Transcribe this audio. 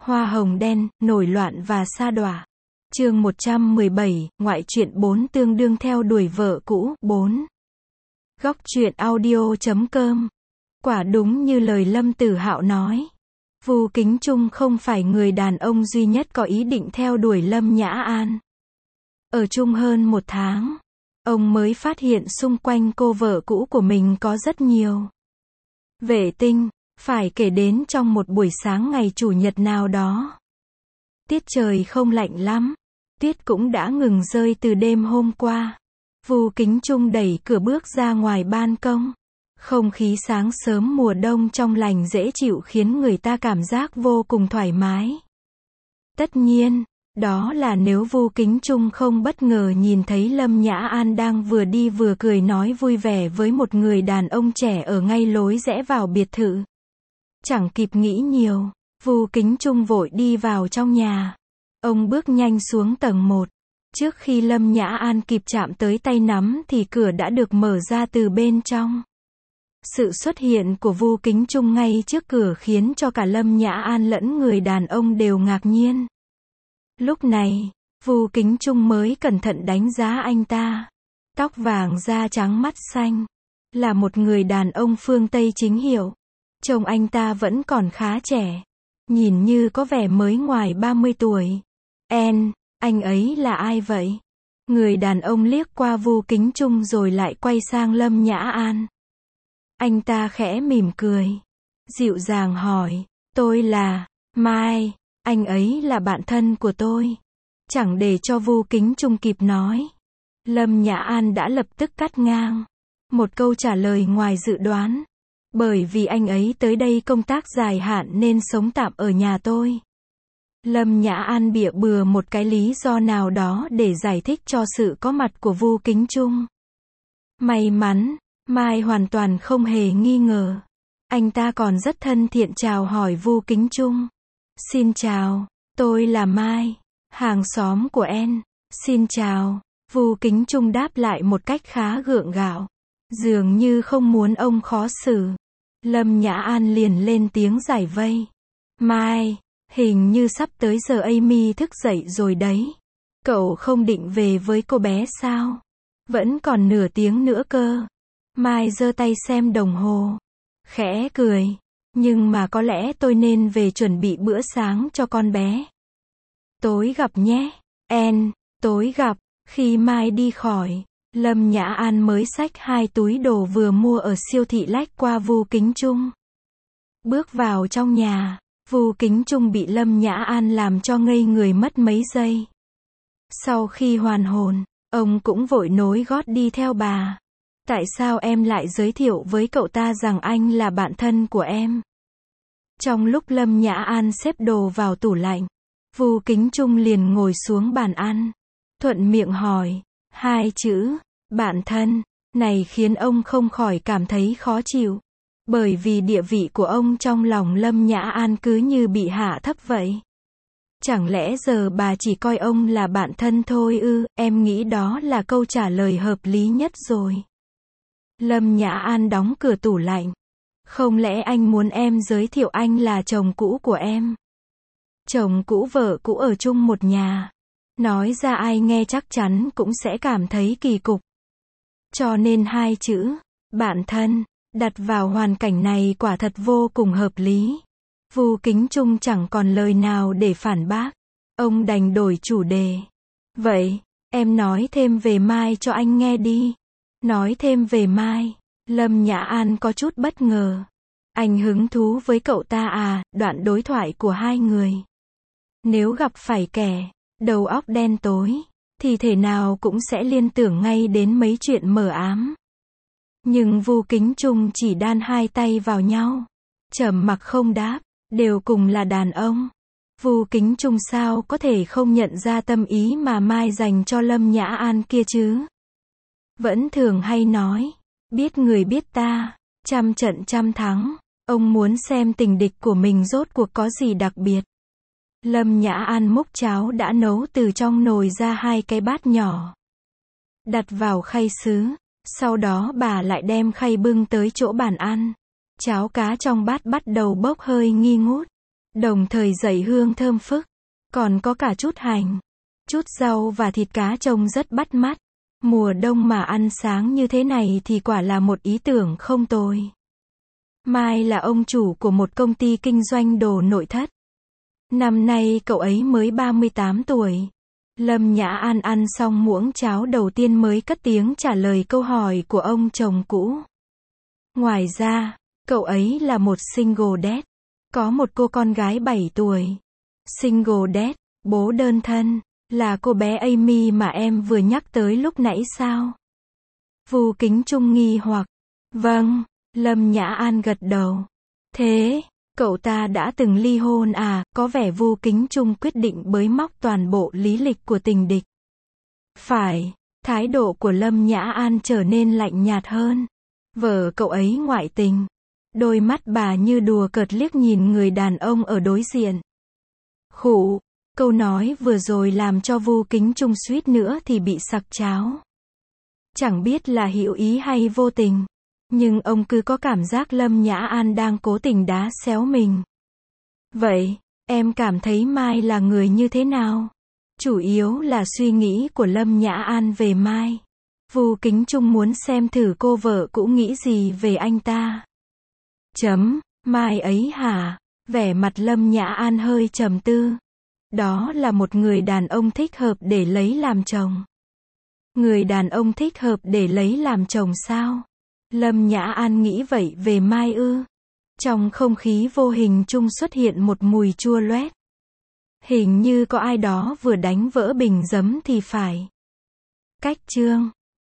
Hoa hồng đen, nổi loạn và sa đọa. Chương 117, ngoại truyện 4 tương đương theo đuổi vợ cũ, 4. Góc truyện audio.com. Quả đúng như lời Lâm Tử Hạo nói. Vu Kính Trung không phải người đàn ông duy nhất có ý định theo đuổi Lâm Nhã An. Ở chung hơn 1 tháng, ông mới phát hiện xung quanh cô vợ cũ của mình có rất nhiều vệ tinh. Phải kể đến trong một buổi sáng ngày chủ nhật nào đó. Tiết trời không lạnh lắm. Tuyết cũng đã ngừng rơi từ đêm hôm qua. Vu Kính Trung đẩy cửa bước ra ngoài ban công. Không khí sáng sớm mùa đông trong lành dễ chịu khiến người ta cảm giác vô cùng thoải mái. Tất nhiên, đó là nếu Vu Kính Trung không bất ngờ nhìn thấy Lâm Nhã An đang vừa đi vừa cười nói vui vẻ với một người đàn ông trẻ ở ngay lối rẽ vào biệt thự. Chẳng kịp nghĩ nhiều, Vu Kính Trung vội đi vào trong nhà. Ông bước nhanh xuống tầng 1. Trước khi Lâm Nhã An kịp chạm tới tay nắm thì cửa đã được mở ra từ bên trong. Sự xuất hiện của Vu Kính Trung ngay trước cửa khiến cho cả Lâm Nhã An lẫn người đàn ông đều ngạc nhiên. Lúc này, Vu Kính Trung mới cẩn thận đánh giá anh ta. Tóc vàng da trắng mắt xanh. Là một người đàn ông phương Tây chính hiệu. Trông anh ta vẫn còn khá trẻ. Nhìn như có vẻ mới ngoài 30 tuổi. Anh ấy là ai vậy? Người đàn ông liếc qua Vu Kính Trung rồi lại quay sang Lâm Nhã An. Anh ta khẽ mỉm cười. Dịu dàng hỏi. Tôi là Mai. Anh ấy là bạn thân của tôi. Chẳng để cho Vu Kính Trung kịp nói. Lâm Nhã An đã lập tức cắt ngang. Một câu trả lời ngoài dự đoán. Bởi vì anh ấy tới đây công tác dài hạn nên sống tạm ở nhà tôi. Lâm Nhã An bịa bừa một cái lý do nào đó để giải thích cho sự có mặt của Vu Kính Trung. May mắn, Mai hoàn toàn không hề nghi ngờ. Anh ta còn rất thân thiện chào hỏi Vu Kính Trung. Xin chào, tôi là Mai, hàng xóm của En. Xin chào, Vu Kính Trung đáp lại một cách khá gượng gạo. Dường như không muốn ông khó xử. Lâm Nhã An liền lên tiếng giải vây. Mai, hình như sắp tới giờ Amy thức dậy rồi đấy. Cậu không định về với cô bé sao? Vẫn còn nửa tiếng nữa cơ. Mai giơ tay xem đồng hồ. Khẽ cười. Nhưng mà có lẽ tôi nên về chuẩn bị bữa sáng cho con bé. Tối gặp nhé. Tối gặp. Khi Mai đi khỏi, Lâm Nhã An mới xách 2 túi đồ vừa mua ở siêu thị lách qua Vu Kính Trung. Bước vào trong nhà, Vu Kính Trung bị Lâm Nhã An làm cho ngây người mất mấy giây. Sau khi hoàn hồn, ông cũng vội nối gót đi theo bà. Tại sao em lại giới thiệu với cậu ta rằng anh là bạn thân của em? Trong lúc Lâm Nhã An xếp đồ vào tủ lạnh, Vu Kính Trung liền ngồi xuống bàn ăn. Thuận miệng hỏi, 2 chữ, bạn thân, này khiến ông không khỏi cảm thấy khó chịu. Bởi vì địa vị của ông trong lòng Lâm Nhã An cứ như bị hạ thấp vậy. Chẳng lẽ giờ bà chỉ coi ông là bạn thân thôi ư? Em nghĩ đó là câu trả lời hợp lý nhất rồi. Lâm Nhã An đóng cửa tủ lạnh. Không lẽ anh muốn em giới thiệu anh là chồng cũ của em? Chồng cũ vợ cũ ở chung một nhà. Nói ra ai nghe chắc chắn cũng sẽ cảm thấy kỳ cục. Cho nên 2 chữ, bạn thân, đặt vào hoàn cảnh này quả thật vô cùng hợp lý. Vu Kính Trung chẳng còn lời nào để phản bác. Ông đành đổi chủ đề. Vậy, em nói thêm về Mai cho anh nghe đi. Nói thêm về Mai. Lâm Nhã An có chút bất ngờ. Anh hứng thú với cậu ta à? Đoạn đối thoại của hai người. Nếu gặp phải kẻ đầu óc đen tối, thì thể nào cũng sẽ liên tưởng ngay đến mấy chuyện mờ ám. Nhưng Vu Kính Trung chỉ đan 2 tay vào nhau. Trầm mặc không đáp, đều cùng là đàn ông. Vu Kính Trung sao có thể không nhận ra tâm ý mà Mai dành cho Lâm Nhã An kia chứ? Vẫn thường hay nói, biết người biết ta, trăm trận trăm thắng. Ông muốn xem tình địch của mình rốt cuộc có gì đặc biệt. Lâm Nhã An múc cháo đã nấu từ trong nồi ra 2 cái bát nhỏ. Đặt vào khay sứ. Sau đó bà lại đem khay bưng tới chỗ bàn ăn. Cháo cá trong bát bắt đầu bốc hơi nghi ngút. Đồng thời dậy hương thơm phức. Còn có cả chút hành, chút rau và thịt cá trông rất bắt mắt. Mùa đông mà ăn sáng như thế này thì quả là một ý tưởng không tồi. Mai là ông chủ của một công ty kinh doanh đồ nội thất. Năm nay cậu ấy mới 38 tuổi. Lâm Nhã An ăn xong muỗng cháo đầu tiên mới cất tiếng trả lời câu hỏi của ông chồng cũ. Ngoài ra, cậu ấy là một single dad. Có một cô con gái 7 tuổi. Single dad, bố đơn thân, là cô bé Amy mà em vừa nhắc tới lúc nãy sao? Vu Kính Trung nghi hoặc. Vâng, Lâm Nhã An gật đầu. Thế, cậu ta đã từng ly hôn à? Có vẻ Vu Kính Trung quyết định bới móc toàn bộ lý lịch của tình địch. Phải, thái độ của Lâm Nhã An trở nên lạnh nhạt hơn. Vợ cậu ấy ngoại tình. Đôi mắt bà như đùa cợt liếc nhìn người đàn ông ở đối diện. Khụ, câu nói vừa rồi làm cho Vu Kính Trung suýt nữa thì bị sặc cháo. Chẳng biết là hữu ý hay vô tình, nhưng ông cứ có cảm giác Lâm Nhã An đang cố tình đá xéo mình. Vậy, em cảm thấy Mai là người như thế nào? Chủ yếu là suy nghĩ của Lâm Nhã An về Mai. Vu Kính Trung muốn xem thử cô vợ cũ nghĩ gì về anh ta. Mai ấy hả? Vẻ mặt Lâm Nhã An hơi trầm tư. Đó là một người đàn ông thích hợp để lấy làm chồng. Người đàn ông thích hợp để lấy làm chồng sao? Lâm Nhã An nghĩ vậy về Mai ư? Trong không khí vô hình chung xuất hiện một mùi chua loét. Hình như có ai đó vừa đánh vỡ bình giấm thì phải. Cách chương